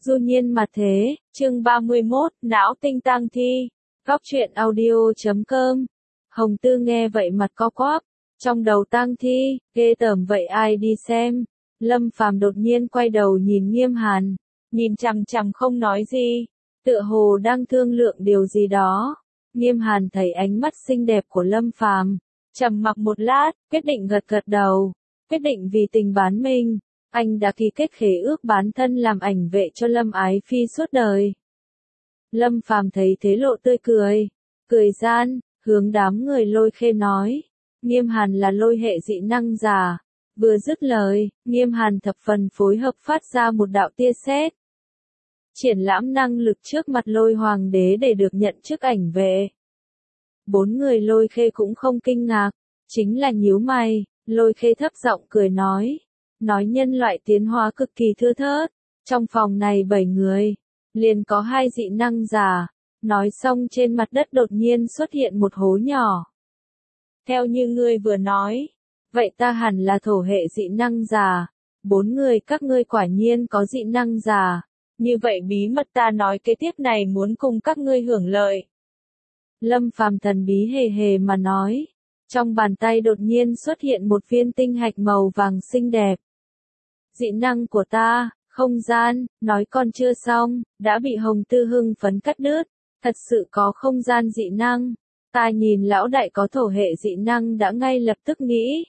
Du nhiên mà thế, chương 31, não tinh tang thi. Góc truyện audio.com. Hồng Tư nghe vậy mặt co quắp, trong đầu tang thi, ghê tởm vậy ai đi xem. Lâm Phàm đột nhiên quay đầu nhìn Nghiêm Hàn, nhìn chằm chằm không nói gì, tựa hồ đang thương lượng điều gì đó. Nghiêm Hàn thấy ánh mắt xinh đẹp của Lâm Phàm, trầm mặc một lát, quyết định gật gật đầu, quyết định vì tình bán mình. Anh đã ký kết khế ước bán thân làm ảnh vệ cho Lâm Ái Phi suốt đời. Lâm Phàm thấy thế lộ tươi cười, cười gian, hướng đám người Lôi Khê nói, Nghiêm Hàn là lôi hệ dị năng giả. Vừa dứt lời, Nghiêm Hàn thập phần phối hợp phát ra một đạo tia sét, triển lãm năng lực trước mặt Lôi Hoàng đế để được nhận chức ảnh vệ. Bốn người Lôi Khê cũng không kinh ngạc, chính là nhíu mày. Lôi Khê thấp giọng cười nói nhân loại tiến hóa cực kỳ thưa thớt, trong phòng này 7 người, liền có 2 dị năng giả. Nói xong trên mặt đất đột nhiên xuất hiện một hố nhỏ. Theo như ngươi vừa nói, vậy ta hẳn là thổ hệ dị năng giả. 4 người các ngươi quả nhiên có dị năng giả, như vậy bí mật ta nói kế tiếp này muốn cùng các ngươi hưởng lợi. Lâm Phàm thần bí hề hề mà nói, trong bàn tay đột nhiên xuất hiện một viên tinh hạch màu vàng xinh đẹp. Dị năng của ta, không gian, nói còn chưa xong, đã bị Hồng Tư hưng phấn cắt đứt. Thật sự có không gian dị năng. Ta nhìn lão đại có thổ hệ dị năng đã ngay lập tức nghĩ,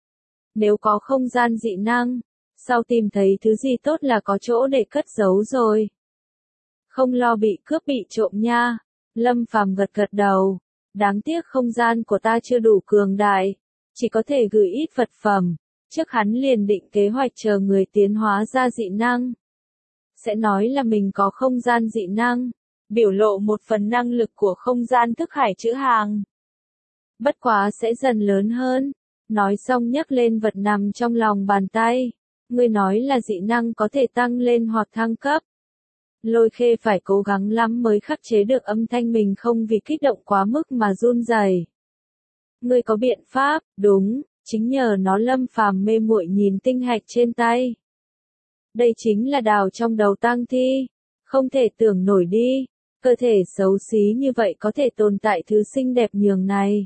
nếu có không gian dị năng, sau tìm thấy thứ gì tốt là có chỗ để cất giấu rồi. Không lo bị cướp bị trộm nha. Lâm Phàm gật gật đầu. Đáng tiếc không gian của ta chưa đủ cường đại, chỉ có thể gửi ít vật phẩm. Trước hắn liền định kế hoạch chờ người tiến hóa ra dị năng, sẽ nói là mình có không gian dị năng, biểu lộ một phần năng lực của không gian thức hải chữ hàng. Bất quá sẽ dần lớn hơn. Nói xong nhấc lên vật nằm trong lòng bàn tay. Ngươi nói là dị năng có thể tăng lên hoặc thăng cấp. Lôi Khê phải cố gắng lắm mới khắc chế được âm thanh mình không vì kích động quá mức mà run rẩy. Ngươi có biện pháp? Đúng, chính nhờ nó. Lâm Phàm mê muội nhìn tinh hạch trên tay. Đây chính là đào trong đầu tang thi. Không thể tưởng nổi đi. Cơ thể xấu xí như vậy có thể tồn tại thứ xinh đẹp nhường này.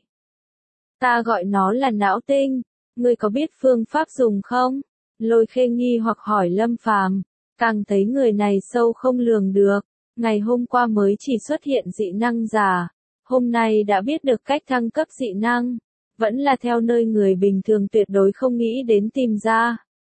Ta gọi nó là não tinh. Ngươi có biết phương pháp dùng không? Lôi Khê nghi hoặc hỏi Lâm Phàm, càng thấy người này sâu không lường được. Ngày hôm qua mới chỉ xuất hiện dị năng giả, hôm nay đã biết được cách thăng cấp dị năng. Vẫn là theo nơi người bình thường tuyệt đối không nghĩ đến tìm ra.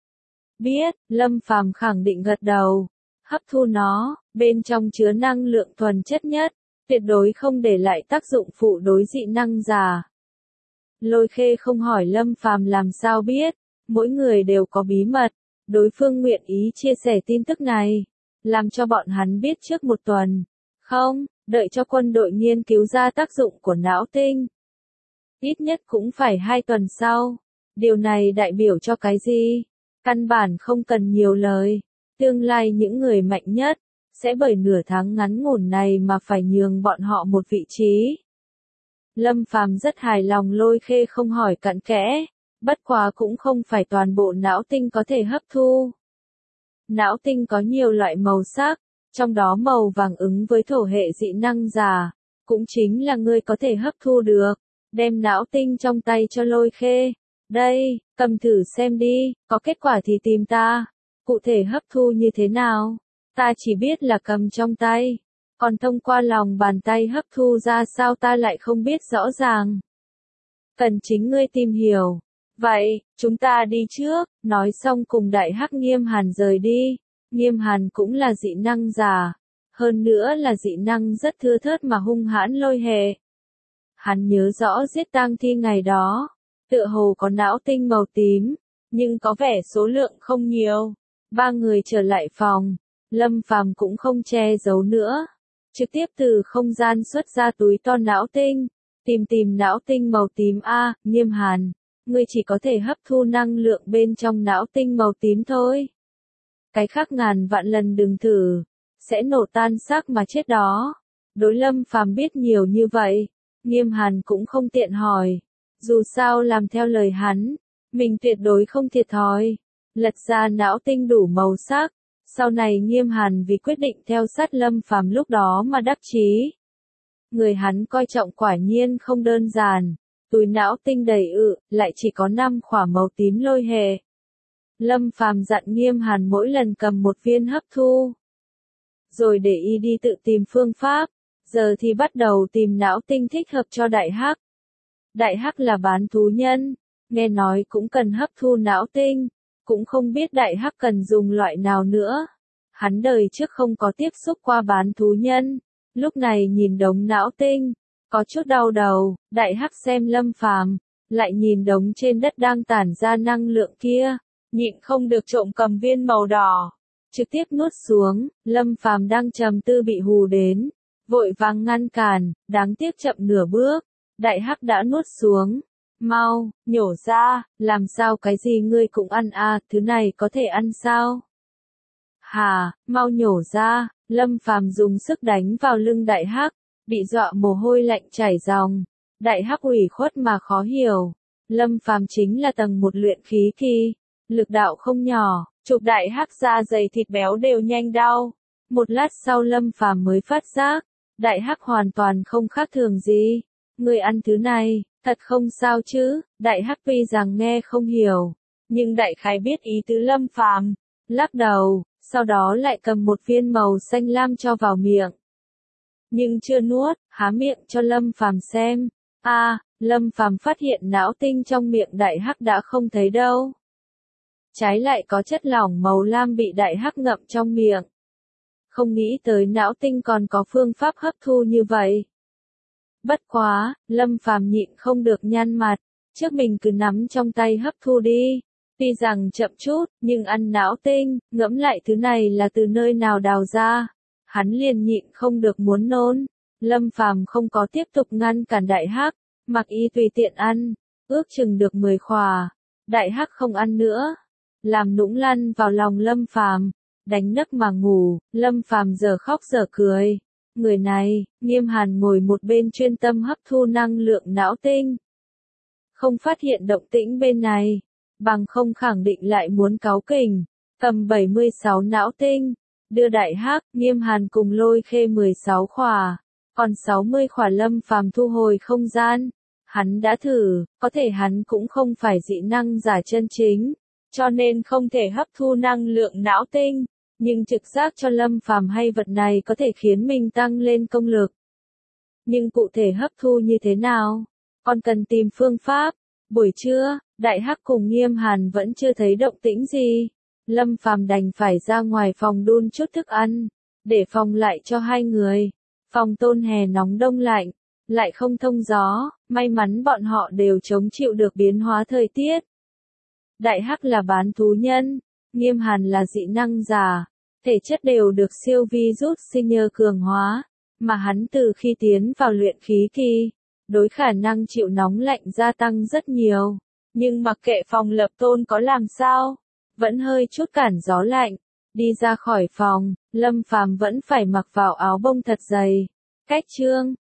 Biết, Lâm Phàm khẳng định gật đầu. Hấp thu nó, bên trong chứa năng lượng thuần chất nhất, tuyệt đối không để lại tác dụng phụ đối dị năng giả. Lôi Khê không hỏi Lâm Phàm làm sao biết, mỗi người đều có bí mật, đối phương nguyện ý chia sẻ tin tức này, làm cho bọn hắn biết trước một tuần. Không, đợi cho quân đội nghiên cứu ra tác dụng của não tinh. Ít nhất cũng phải 2 tuần sau. Điều này đại biểu cho cái gì? Căn bản không cần nhiều lời. Tương lai những người mạnh nhất, sẽ bởi nửa tháng ngắn ngủn này mà phải nhường bọn họ một vị trí. Lâm Phàm rất hài lòng Lôi Khê không hỏi cặn kẽ, bất quá cũng không phải toàn bộ não tinh có thể hấp thu. Não tinh có nhiều loại màu sắc, trong đó màu vàng ứng với thổ hệ dị năng giả, cũng chính là ngươi có thể hấp thu được. Đem não tinh trong tay cho Lôi Khê. Đây, cầm thử xem đi, có kết quả thì tìm ta. Cụ thể hấp thu như thế nào? Ta chỉ biết là cầm trong tay. Còn thông qua lòng bàn tay hấp thu ra sao ta lại không biết rõ ràng. Cần chính ngươi tìm hiểu. Vậy, chúng ta đi trước. Nói xong cùng đại hắc Nghiêm Hàn rời đi. Nghiêm Hàn cũng là dị năng giả. Hơn nữa là dị năng rất thưa thớt mà hung hãn lôi hệ. Hắn nhớ rõ giết tang thi ngày đó, tựa hồ có não tinh màu tím, nhưng có vẻ số lượng không nhiều. 3 người trở lại phòng, Lâm Phàm cũng không che giấu nữa, trực tiếp từ không gian xuất ra túi to não tinh, tìm não tinh màu tím. Nghiêm Hàn, ngươi chỉ có thể hấp thu năng lượng bên trong não tinh màu tím thôi. Cái khác ngàn vạn lần đừng thử, sẽ nổ tan xác mà chết đó. Đối Lâm Phàm biết nhiều như vậy, Nghiêm Hàn cũng không tiện hỏi. Dù sao làm theo lời hắn, mình tuyệt đối không thiệt thòi. Lật ra não tinh đủ màu sắc, Sau này Nghiêm Hàn vì quyết định theo sát Lâm Phàm lúc đó mà đắc chí. Người hắn coi trọng quả nhiên không đơn giản, túi não tinh đầy lại chỉ có 5 khỏa màu tím lôi hệ. Lâm Phàm dặn Nghiêm Hàn mỗi lần cầm một viên hấp thu, rồi để y đi tự tìm phương pháp, giờ thì bắt đầu tìm não tinh thích hợp cho Đại Hắc. Đại Hắc là bán thú nhân, nghe nói cũng cần hấp thu não tinh, cũng không biết Đại Hắc cần dùng loại nào nữa. Hắn đời trước không có tiếp xúc qua bán thú nhân, lúc này nhìn đống não tinh, có chút đau đầu. Đại Hắc xem Lâm Phàm, lại nhìn đống trên đất đang tản ra năng lượng kia, nhịn không được trộm cầm viên màu đỏ, trực tiếp nuốt xuống. Lâm Phàm đang trầm tư bị hù đến, vội vàng ngăn cản, đáng tiếc chậm nửa bước, Đại Hắc đã nuốt xuống. Mau, nhổ ra, làm sao cái gì ngươi cũng ăn à, thứ này có thể ăn sao? Hà, mau nhổ ra. Lâm Phàm dùng sức đánh vào lưng Đại Hắc, bị dọa mồ hôi lạnh chảy ròng. Đại Hắc ủy khuất mà khó hiểu. Lâm Phàm chính là tầng 1 luyện khí kỳ, lực đạo không nhỏ, chụp Đại Hắc da dày thịt béo đều nhanh đau. Một lát sau Lâm Phàm mới phát giác, Đại Hắc hoàn toàn không khác thường gì. Ngươi ăn thứ này, thật không sao chứ? Đại Hắc tuy rằng nghe không hiểu, nhưng đại khái biết ý tứ Lâm Phàm, lắc đầu, sau đó lại cầm một viên màu xanh lam cho vào miệng. Nhưng chưa nuốt, há miệng cho Lâm Phàm xem. Lâm Phàm phát hiện não tinh trong miệng Đại Hắc đã không thấy đâu. Trái lại có chất lỏng màu lam bị Đại Hắc ngậm trong miệng. Không nghĩ tới não tinh còn có phương pháp hấp thu như vậy. Bất quá, Lâm Phàm nhịn không được nhăn mặt, trước mình cứ nắm trong tay hấp thu đi. Tuy rằng chậm chút, nhưng ăn não tinh, ngẫm lại thứ này là từ nơi nào đào ra. Hắn liền nhịn không được muốn nôn. Lâm Phàm không có tiếp tục ngăn cản Đại Hắc, mặc y tùy tiện ăn, ước chừng được 10 khỏa. Đại Hắc không ăn nữa, làm nũng lăn vào lòng Lâm Phàm, đánh nấc mà ngủ. Lâm Phàm giờ khóc giờ cười. Người này, Nghiêm Hàn ngồi một bên chuyên tâm hấp thu năng lượng não tinh. Không phát hiện động tĩnh bên này, bằng không khẳng định lại muốn cáu kỉnh. Cầm 76 não tinh, đưa Đại Hắc. Nghiêm Hàn cùng Lôi Khê 16 khỏa, còn 60 khỏa Lâm Phàm thu hồi không gian. Hắn đã thử, có thể hắn cũng không phải dị năng giả chân chính, cho nên không thể hấp thu năng lượng não tinh. Nhưng trực giác cho Lâm Phàm hay vật này có thể khiến mình tăng lên công lực. Nhưng cụ thể hấp thu như thế nào? Còn cần tìm phương pháp. Buổi trưa, Đại Hắc cùng Nghiêm Hàn vẫn chưa thấy động tĩnh gì. Lâm Phàm đành phải ra ngoài phòng đun chút thức ăn, để phòng lại cho hai người. Phòng tôn hè nóng đông lạnh, lại không thông gió, may mắn bọn họ đều chống chịu được biến hóa thời tiết. Đại Hắc là bán thú nhân, Nghiêm Hàn là dị năng giả, thể chất đều được siêu virus sinh nhờ cường hóa, mà hắn từ khi tiến vào luyện khí kỳ, đối khả năng chịu nóng lạnh gia tăng rất nhiều. Nhưng mặc kệ phòng lập tôn có làm sao, vẫn hơi chút cản gió lạnh. Đi ra khỏi phòng, Lâm Phàm vẫn phải mặc vào áo bông thật dày. Cách chương